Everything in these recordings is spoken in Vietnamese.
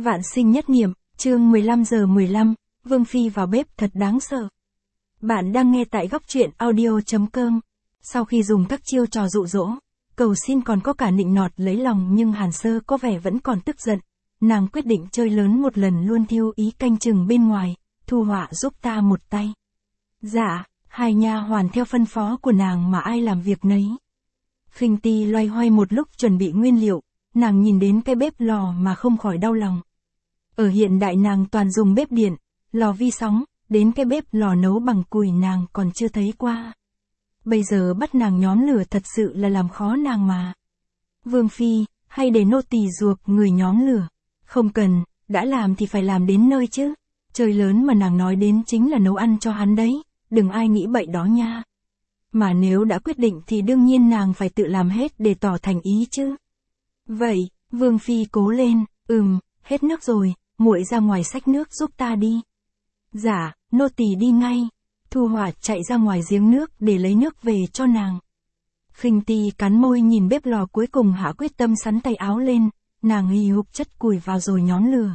Vạn sinh nhất niệm, chương 15:15, Vương Phi vào bếp thật đáng sợ. Bạn đang nghe tại góc truyện audio.com. Sau khi dùng các chiêu trò dụ dỗ, cầu xin còn có cả nịnh nọt lấy lòng nhưng Hàn Sơ có vẻ vẫn còn tức giận. Nàng quyết định chơi lớn một lần luôn thiêu ý canh chừng bên ngoài, Thu Họa giúp ta một tay. Dạ, hai nha hoàn theo phân phó của nàng mà ai làm việc nấy. Khinh Ti loay hoay một lúc chuẩn bị nguyên liệu, nàng nhìn đến cái bếp lò mà không khỏi đau lòng. Ở hiện đại nàng toàn dùng bếp điện, lò vi sóng, đến cái bếp lò nấu bằng củi nàng còn chưa thấy qua. Bây giờ bắt nàng nhóm lửa thật sự là làm khó nàng mà. Vương Phi, hay để nô tỳ ruộc người nhóm lửa? Không cần, đã làm thì phải làm đến nơi chứ. Chơi lớn mà nàng nói đến chính là nấu ăn cho hắn đấy, đừng ai nghĩ bậy đó nha. Mà nếu đã quyết định thì đương nhiên nàng phải tự làm hết để tỏ thành ý chứ. Vậy, Vương Phi cố lên, hết nước rồi, muội ra ngoài xách nước giúp ta đi. Dạ, nô tỳ đi ngay. Thu Họa chạy ra ngoài giếng nước để lấy nước về cho nàng. Khinh Ti cắn môi nhìn bếp lò cuối cùng hạ quyết tâm sắn tay áo lên, nàng hì hục chất củi vào rồi nhóm lửa.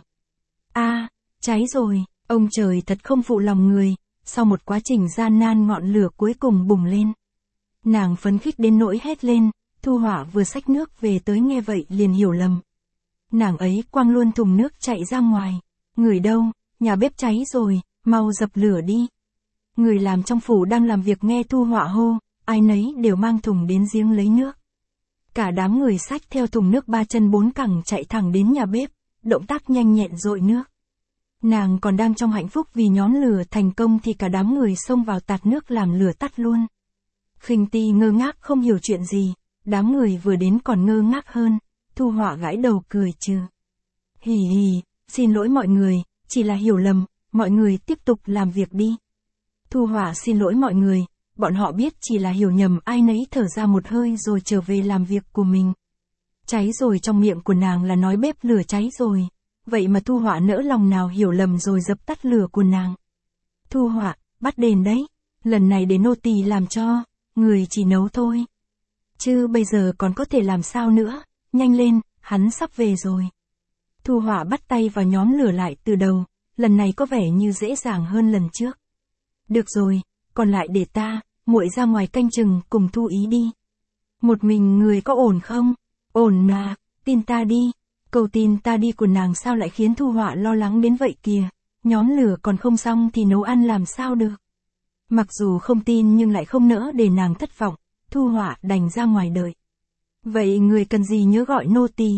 Cháy rồi, ông trời thật không phụ lòng người, sau một quá trình gian nan ngọn lửa cuối cùng bùng lên. Nàng phấn khích đến nỗi hét lên, Thu Họa vừa xách nước về tới nghe vậy liền hiểu lầm. Nàng ấy quăng luôn thùng nước chạy ra ngoài. Người đâu, nhà bếp cháy rồi, mau dập lửa đi. Người làm trong phủ đang làm việc nghe Thu Họa hô, ai nấy đều mang thùng đến giếng lấy nước. Cả đám người xách theo thùng nước ba chân bốn cẳng chạy thẳng đến nhà bếp, động tác nhanh nhẹn dội nước. Nàng còn đang trong hạnh phúc vì nhóm lửa thành công thì cả đám người xông vào tạt nước làm lửa tắt luôn. Khinh Ti ngơ ngác không hiểu chuyện gì, đám người vừa đến còn ngơ ngác hơn. Thu Họa gãi đầu cười trừ. Hì hì, xin lỗi mọi người, chỉ là hiểu lầm, mọi người tiếp tục làm việc đi. Thu Họa xin lỗi mọi người, bọn họ biết chỉ là hiểu nhầm, ai nấy thở ra một hơi rồi trở về làm việc của mình. Cháy rồi trong miệng của nàng là nói bếp lửa cháy rồi, vậy mà Thu Họa nỡ lòng nào hiểu lầm rồi dập tắt lửa của nàng. Thu Họa, bắt đền đấy, lần này để nô tỳ làm cho, người chỉ nấu thôi. Chứ bây giờ còn có thể làm sao nữa. Nhanh lên, hắn sắp về rồi. Thu Họa bắt tay vào nhóm lửa lại từ đầu, lần này có vẻ như dễ dàng hơn lần trước. Được rồi, còn lại để ta, muội ra ngoài canh chừng cùng Thu Ý đi. Một mình người có ổn không? Ổn mà, tin ta đi. Câu tin ta đi của nàng sao lại khiến Thu Họa lo lắng đến vậy kìa, nhóm lửa còn không xong thì nấu ăn làm sao được. Mặc dù không tin nhưng lại không nỡ để nàng thất vọng, Thu Họa đành ra ngoài đợi. Vậy người cần gì nhớ gọi nô tỳ.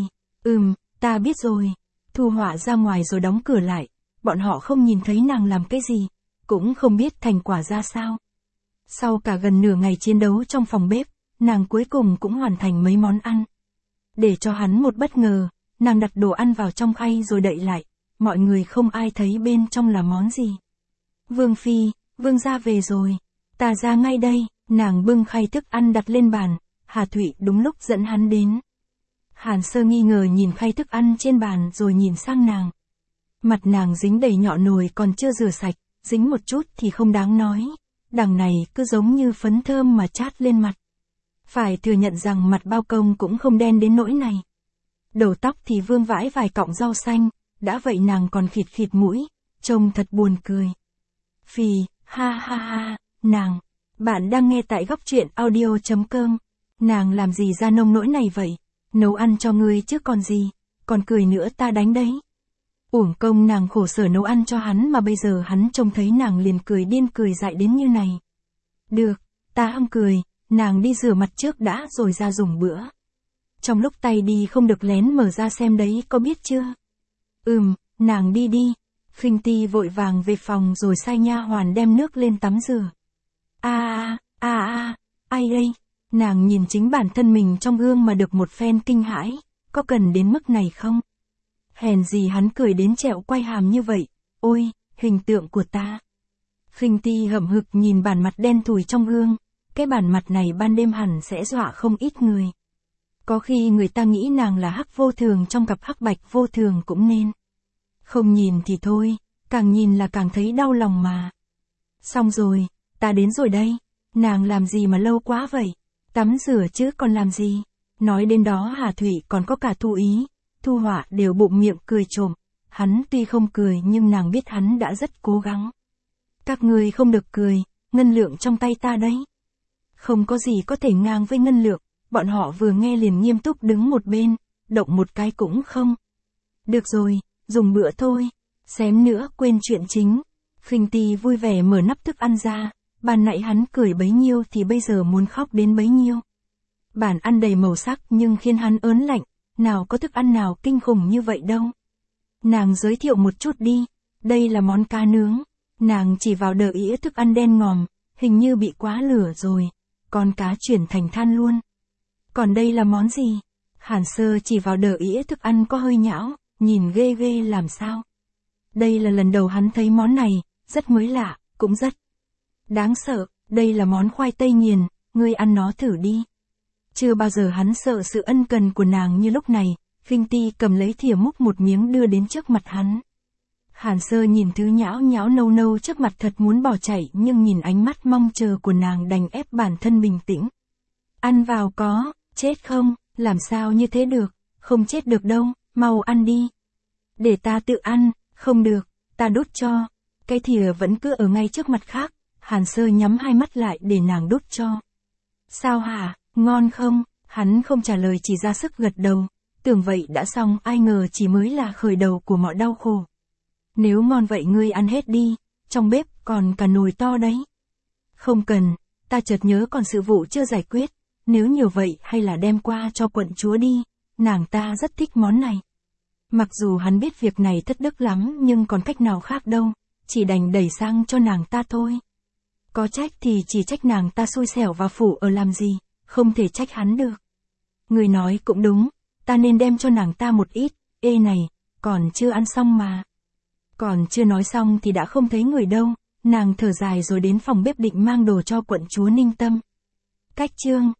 Ta biết rồi. Thu Họa ra ngoài rồi đóng cửa lại, bọn họ không nhìn thấy nàng làm cái gì, cũng không biết thành quả ra sao. Sau cả gần nửa ngày chiến đấu trong phòng bếp, nàng cuối cùng cũng hoàn thành mấy món ăn. Để cho hắn một bất ngờ, nàng đặt đồ ăn vào trong khay rồi đậy lại, mọi người không ai thấy bên trong là món gì. Vương Phi, Vương gia về rồi, ta ra ngay đây. Nàng bưng khay thức ăn đặt lên bàn. Hà Thụy đúng lúc dẫn hắn đến. Hàn Sơ nghi ngờ nhìn khay thức ăn trên bàn rồi nhìn sang nàng. Mặt nàng dính đầy nhọ nồi còn chưa rửa sạch, dính một chút thì không đáng nói. Đằng này cứ giống như phấn thơm mà chát lên mặt. Phải thừa nhận rằng mặt bao công cũng không đen đến nỗi này. Đầu tóc thì vương vãi vài cọng rau xanh, đã vậy nàng còn khịt khịt mũi, trông thật buồn cười. Phì, ha ha ha, nàng, bạn đang nghe tại góc truyện audio.com. Nàng làm gì ra nông nỗi này vậy? Nấu ăn cho ngươi chứ còn gì, còn cười nữa ta đánh đấy. Uổng công nàng khổ sở nấu ăn cho hắn mà bây giờ hắn trông thấy nàng liền cười điên cười dại đến như này. Được, ta không cười, nàng đi rửa mặt trước đã rồi ra dùng bữa. Trong lúc tay đi không được lén mở ra xem đấy có biết chưa? Nàng đi đi. Khinh Ti vội vàng về phòng rồi sai nha hoàn đem nước lên tắm rửa. Ai đây? Nàng nhìn chính bản thân mình trong gương mà được một phen kinh hãi, có cần đến mức này không? Hèn gì hắn cười đến trẹo quay hàm như vậy, ôi, hình tượng của ta. Khinh Ti hậm hực nhìn bản mặt đen thùi trong gương, cái bản mặt này ban đêm hẳn sẽ dọa không ít người. Có khi người ta nghĩ nàng là hắc vô thường trong cặp hắc bạch vô thường cũng nên. Không nhìn thì thôi, càng nhìn là càng thấy đau lòng mà. Xong rồi, ta đến rồi đây, nàng làm gì mà lâu quá vậy? Tắm rửa chứ còn làm gì? Nói đến đó Hà Thụy còn có cả Thu Ý, Thu Họa đều bụng miệng cười trộm, Hắn tuy không cười nhưng nàng biết hắn đã rất cố gắng. Các ngươi không được cười, ngân lượng trong tay ta đấy. Không có gì có thể ngang với ngân lượng, bọn họ vừa nghe liền nghiêm túc đứng một bên, động một cái cũng không. Được rồi, dùng bữa thôi, xém nữa quên chuyện chính. Khinh Ti vui vẻ mở nắp thức ăn ra, ban nãy hắn cười bấy nhiêu thì bây giờ muốn khóc đến bấy nhiêu. Bản ăn đầy màu sắc nhưng khiến hắn ớn lạnh, nào có thức ăn nào kinh khủng như vậy đâu. Nàng giới thiệu một chút đi, đây là món cá nướng. Nàng chỉ vào đờ ĩa thức ăn đen ngòm, hình như bị quá lửa rồi, con cá chuyển thành than luôn. Còn đây là món gì? Hàn Sơ chỉ vào đờ ĩa thức ăn có hơi nhão, nhìn ghê ghê làm sao. Đây là lần đầu hắn thấy món này, rất mới lạ, cũng rất đáng sợ. Đây là món khoai tây nghiền, ngươi ăn nó thử đi. Chưa bao giờ hắn sợ sự ân cần của nàng như lúc này. Khinh Ti cầm lấy thìa múc một miếng đưa đến trước mặt hắn. Hàn Sơ nhìn thứ nhão nhão nâu nâu trước mặt thật muốn bỏ chạy nhưng nhìn ánh mắt mong chờ của nàng đành ép bản thân bình tĩnh. Ăn vào có, chết không, làm sao như thế được, không chết được đâu, mau ăn đi. Để ta tự ăn, không được, ta đút cho. Cái thìa vẫn cứ ở ngay trước mặt khác, Hàn Sơ nhắm hai mắt lại để nàng đút cho. Sao hả, ngon không? Hắn không trả lời chỉ ra sức gật đầu. Tưởng vậy đã xong, ai ngờ chỉ mới là khởi đầu của mọi đau khổ. Nếu ngon vậy ngươi ăn hết đi, trong bếp còn cả nồi to đấy. Không cần, ta chợt nhớ còn sự vụ chưa giải quyết, nếu nhiều vậy hay là đem qua cho quận chúa đi, nàng ta rất thích món này. Mặc dù hắn biết việc này thất đức lắm nhưng còn cách nào khác đâu, chỉ đành đẩy sang cho nàng ta thôi. Có trách thì chỉ trách nàng ta xui xẻo và phủ ở làm gì, không thể trách hắn được. Người nói cũng đúng, ta nên đem cho nàng ta một ít, ê này, còn chưa ăn xong mà. Còn chưa nói xong thì đã không thấy người đâu, nàng thở dài rồi đến phòng bếp định mang đồ cho quận chúa Ninh Tâm. Cách chương